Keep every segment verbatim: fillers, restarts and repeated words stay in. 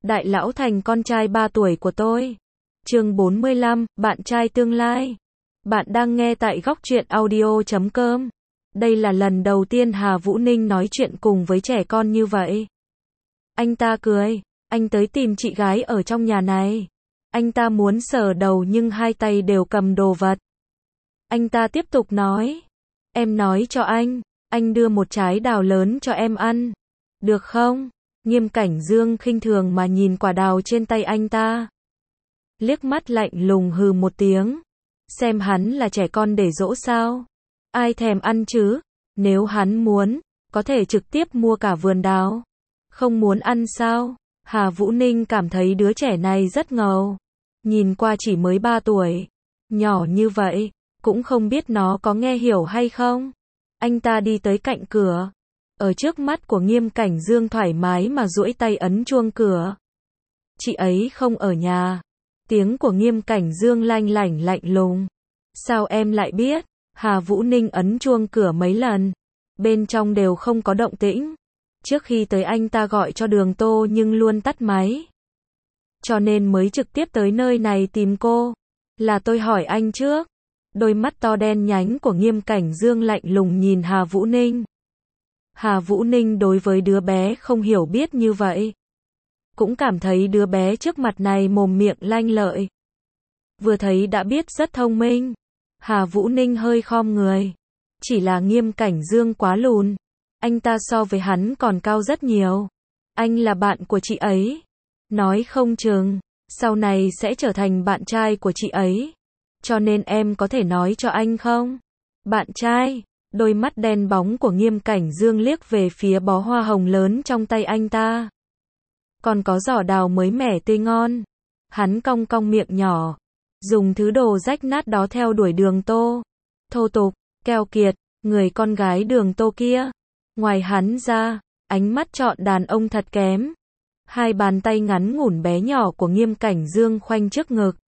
Đại lão thành con trai ba tuổi của tôi. Chương bốn mươi lăm, bạn trai tương lai. Bạn đang nghe tại góc truyện audio chấm com. Đây là lần đầu tiên Hà Vũ Ninh nói chuyện cùng với trẻ con như vậy. Anh ta cười, anh tới tìm chị gái ở trong nhà này. Anh ta muốn sờ đầu nhưng hai tay đều cầm đồ vật. Anh ta tiếp tục nói, em nói cho anh, anh đưa một trái đào lớn cho em ăn. Được không? Nghiêm Cảnh Dương khinh thường mà nhìn quả đào trên tay anh ta. Liếc mắt lạnh lùng hừ một tiếng. Xem hắn là trẻ con để dỗ sao? Ai thèm ăn chứ? Nếu hắn muốn, có thể trực tiếp mua cả vườn đào. Không muốn ăn sao? Hà Vũ Ninh cảm thấy đứa trẻ này rất ngầu. Nhìn qua chỉ mới ba tuổi. Nhỏ như vậy, cũng không biết nó có nghe hiểu hay không. Anh ta đi tới cạnh cửa. Ở trước mắt của Nghiêm Cảnh Dương thoải mái mà duỗi tay ấn chuông cửa. Chị ấy không ở nhà. Tiếng của Nghiêm Cảnh Dương lanh lảnh lạnh lùng. Sao em lại biết? Hà Vũ Ninh ấn chuông cửa mấy lần. Bên trong đều không có động tĩnh. Trước khi tới anh ta gọi cho Đường Tô nhưng luôn tắt máy. Cho nên mới trực tiếp tới nơi này tìm cô. Là tôi hỏi anh trước. Đôi mắt to đen nhánh của Nghiêm Cảnh Dương lạnh lùng nhìn Hà Vũ Ninh. Hà Vũ Ninh đối với đứa bé không hiểu biết như vậy. Cũng cảm thấy đứa bé trước mặt này mồm miệng lanh lợi. Vừa thấy đã biết rất thông minh. Hà Vũ Ninh hơi khom người. Chỉ là Nghiêm Cảnh Dương quá lùn. Anh ta so với hắn còn cao rất nhiều. Anh là bạn của chị ấy. Nói không chừng, sau này sẽ trở thành bạn trai của chị ấy. Cho nên em có thể nói cho anh không? Bạn trai? Đôi mắt đen bóng của Nghiêm Cảnh Dương liếc về phía bó hoa hồng lớn trong tay anh ta. Còn có giỏ đào mới mẻ tươi ngon. Hắn cong cong miệng nhỏ. Dùng thứ đồ rách nát đó theo đuổi Đường Tô. Thô tục, keo kiệt, người con gái Đường Tô kia. Ngoài hắn ra, ánh mắt chọn đàn ông thật kém. Hai bàn tay ngắn ngủn bé nhỏ của Nghiêm Cảnh Dương khoanh trước ngực.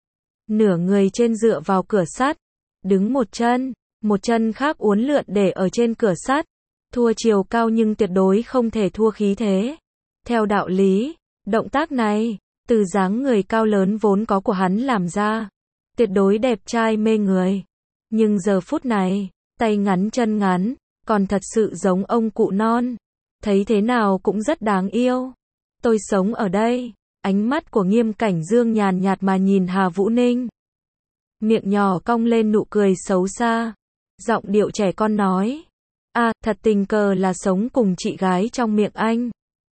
Nửa người trên dựa vào cửa sắt. Đứng một chân. Một chân khác uốn lượn để ở trên cửa sắt. Thua chiều cao nhưng tuyệt đối không thể thua khí thế. Theo đạo lý, động tác này, từ dáng người cao lớn vốn có của hắn làm ra, tuyệt đối đẹp trai mê người. Nhưng giờ phút này, tay ngắn chân ngắn, còn thật sự giống ông cụ non. Thấy thế nào cũng rất đáng yêu. Tôi sống ở đây. Ánh mắt của Nghiêm Cảnh Dương nhàn nhạt mà nhìn Hà Vũ Ninh. Miệng nhỏ cong lên nụ cười xấu xa. Giọng điệu trẻ con nói. À, thật tình cờ là sống cùng chị gái trong miệng anh.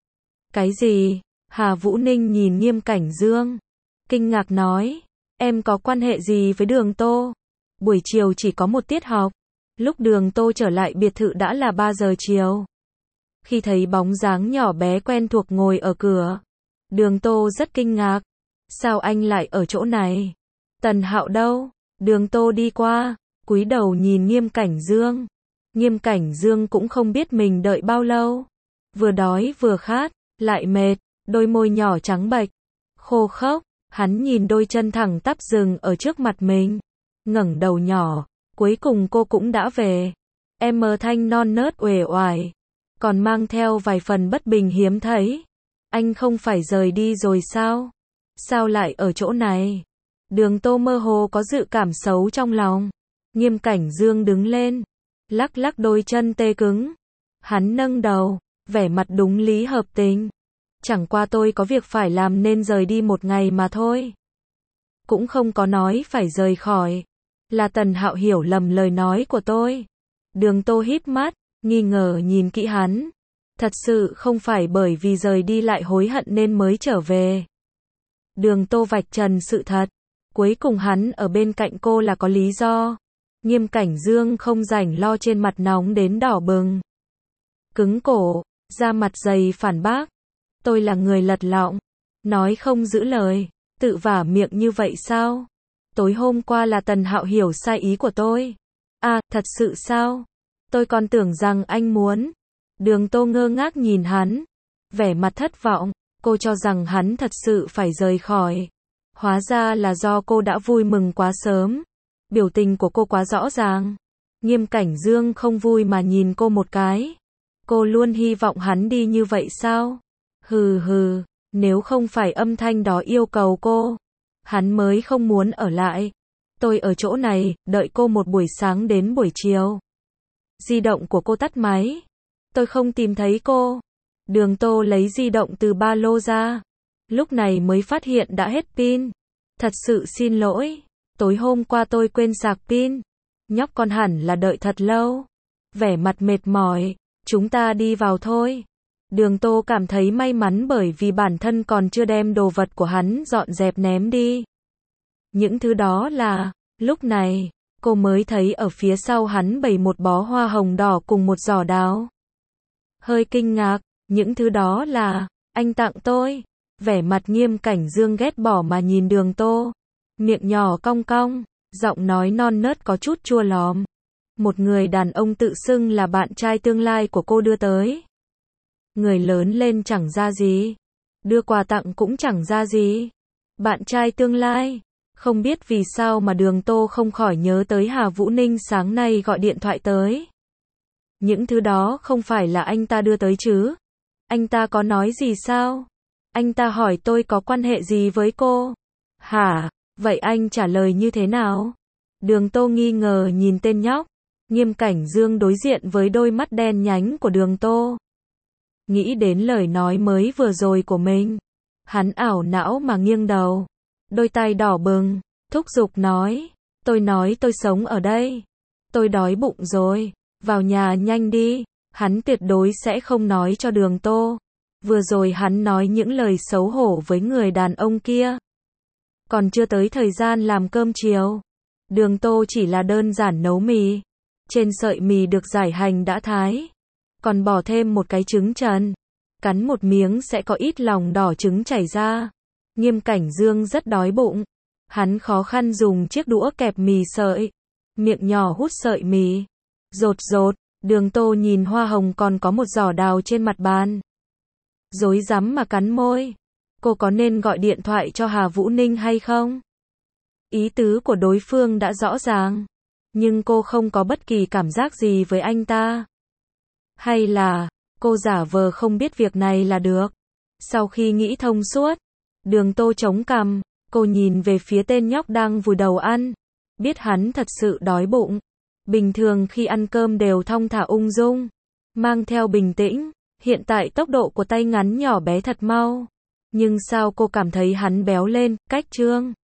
Cái gì? Hà Vũ Ninh nhìn Nghiêm Cảnh Dương. Kinh ngạc nói. Em có quan hệ gì với Đường Tô? Buổi chiều chỉ có một tiết học. Lúc Đường Tô trở lại biệt thự đã là ba giờ chiều. Khi thấy bóng dáng nhỏ bé quen thuộc ngồi ở cửa. Đường Tô rất kinh ngạc. Sao anh lại ở chỗ này? Tần Hạo đâu? Đường Tô đi qua. Cúi đầu nhìn Nghiêm Cảnh Dương. Nghiêm Cảnh Dương cũng không biết mình đợi bao lâu. Vừa đói vừa khát, lại mệt, đôi môi nhỏ trắng bệch, khô khốc, hắn nhìn đôi chân thẳng tắp dừng ở trước mặt mình. Ngẩng đầu nhỏ, cuối cùng cô cũng đã về. Em mờ thanh non nớt uể oải, còn mang theo vài phần bất bình hiếm thấy. Anh không phải rời đi rồi sao? Sao lại ở chỗ này? Đường Tô mơ hồ có dự cảm xấu trong lòng. Nghiêm Cảnh Dương đứng lên, lắc lắc đôi chân tê cứng. Hắn nâng đầu, vẻ mặt đúng lý hợp tình. Chẳng qua tôi có việc phải làm nên rời đi một ngày mà thôi. Cũng không có nói phải rời khỏi. Là Tần Hạo hiểu lầm lời nói của tôi. Đường Tô híp mắt, nghi ngờ nhìn kỹ hắn. Thật sự không phải bởi vì rời đi lại hối hận nên mới trở về. Đường Tô vạch trần sự thật. Cuối cùng hắn ở bên cạnh cô là có lý do. Nghiêm Cảnh Dương không rảnh lo trên mặt nóng đến đỏ bừng. Cứng cổ, da mặt dày phản bác. Tôi là người lật lọng, nói không giữ lời, tự vả miệng như vậy sao? Tối hôm qua là Tần Hạo hiểu sai ý của tôi. À, thật sự sao? Tôi còn tưởng rằng anh muốn. Đường Tô ngơ ngác nhìn hắn, vẻ mặt thất vọng, cô cho rằng hắn thật sự phải rời khỏi. Hóa ra là do cô đã vui mừng quá sớm. Biểu tình của cô quá rõ ràng. Nghiêm Cảnh Dương không vui mà nhìn cô một cái. Cô luôn hy vọng hắn đi như vậy sao? Hừ hừ, Nếu không phải âm thanh đó yêu cầu cô, hắn mới không muốn ở lại. Tôi ở chỗ này, đợi cô một buổi sáng đến buổi chiều. Di động của cô tắt máy. Tôi không tìm thấy cô. Đường Tô lấy di động từ ba lô ra. Lúc này mới phát hiện đã hết pin. Thật sự xin lỗi. Tối hôm qua tôi quên sạc pin. Nhóc con hẳn là đợi thật lâu. Vẻ mặt mệt mỏi. Chúng ta đi vào thôi. Đường Tô cảm thấy may mắn bởi vì bản thân còn chưa đem đồ vật của hắn dọn dẹp ném đi. Những thứ đó là, lúc này, cô mới thấy ở phía sau hắn bày một bó hoa hồng đỏ cùng một giỏ đào. Hơi kinh ngạc, những thứ đó là, anh tặng tôi. Vẻ mặt Nghiêm Cảnh Dương ghét bỏ mà nhìn Đường Tô. Miệng nhỏ cong cong, giọng nói non nớt có chút chua lòm. Một người đàn ông tự xưng là bạn trai tương lai của cô đưa tới. Người lớn lên chẳng ra gì. Đưa quà tặng cũng chẳng ra gì. Bạn trai tương lai. Không biết vì sao mà Đường Tô không khỏi nhớ tới Hà Vũ Ninh sáng nay gọi điện thoại tới. Những thứ đó không phải là anh ta đưa tới chứ? Anh ta có nói gì sao? Anh ta hỏi tôi có quan hệ gì với cô? Hả? Vậy anh trả lời như thế nào? Đường Tô nghi ngờ nhìn tên nhóc. Nghiêm Cảnh Dương đối diện với đôi mắt đen nhánh của Đường Tô. Nghĩ đến lời nói mới vừa rồi của mình. Hắn ảo não mà nghiêng đầu. Đôi tay đỏ bừng, thúc giục nói. Tôi nói tôi sống ở đây. Tôi đói bụng rồi. Vào nhà nhanh đi. Hắn tuyệt đối sẽ không nói cho Đường Tô. Vừa rồi hắn nói những lời xấu hổ với người đàn ông kia. Còn chưa tới thời gian làm cơm chiều. Đường Tô chỉ là đơn giản nấu mì. Trên sợi mì được giải hành đã thái. Còn bỏ thêm một cái trứng trần. Cắn một miếng sẽ có ít lòng đỏ trứng chảy ra. Nghiêm Cảnh Dương rất đói bụng. Hắn khó khăn dùng chiếc đũa kẹp mì sợi. Miệng nhỏ hút sợi mì. Rột rột, Đường Tô nhìn hoa hồng còn có một giỏ đào trên mặt bàn. Rối rắm mà cắn môi. Cô có nên gọi điện thoại cho Hà Vũ Ninh hay không? Ý tứ của đối phương đã rõ ràng. Nhưng cô không có bất kỳ cảm giác gì với anh ta. Hay là, cô giả vờ không biết việc này là được. Sau khi nghĩ thông suốt, Đường Tô chống cằm, cô nhìn về phía tên nhóc đang vùi đầu ăn. Biết hắn thật sự đói bụng. Bình thường khi ăn cơm đều thong thả ung dung. Mang theo bình tĩnh. Hiện tại tốc độ của tay ngắn nhỏ bé thật mau. Nhưng sao cô cảm thấy hắn béo lên, cách trương.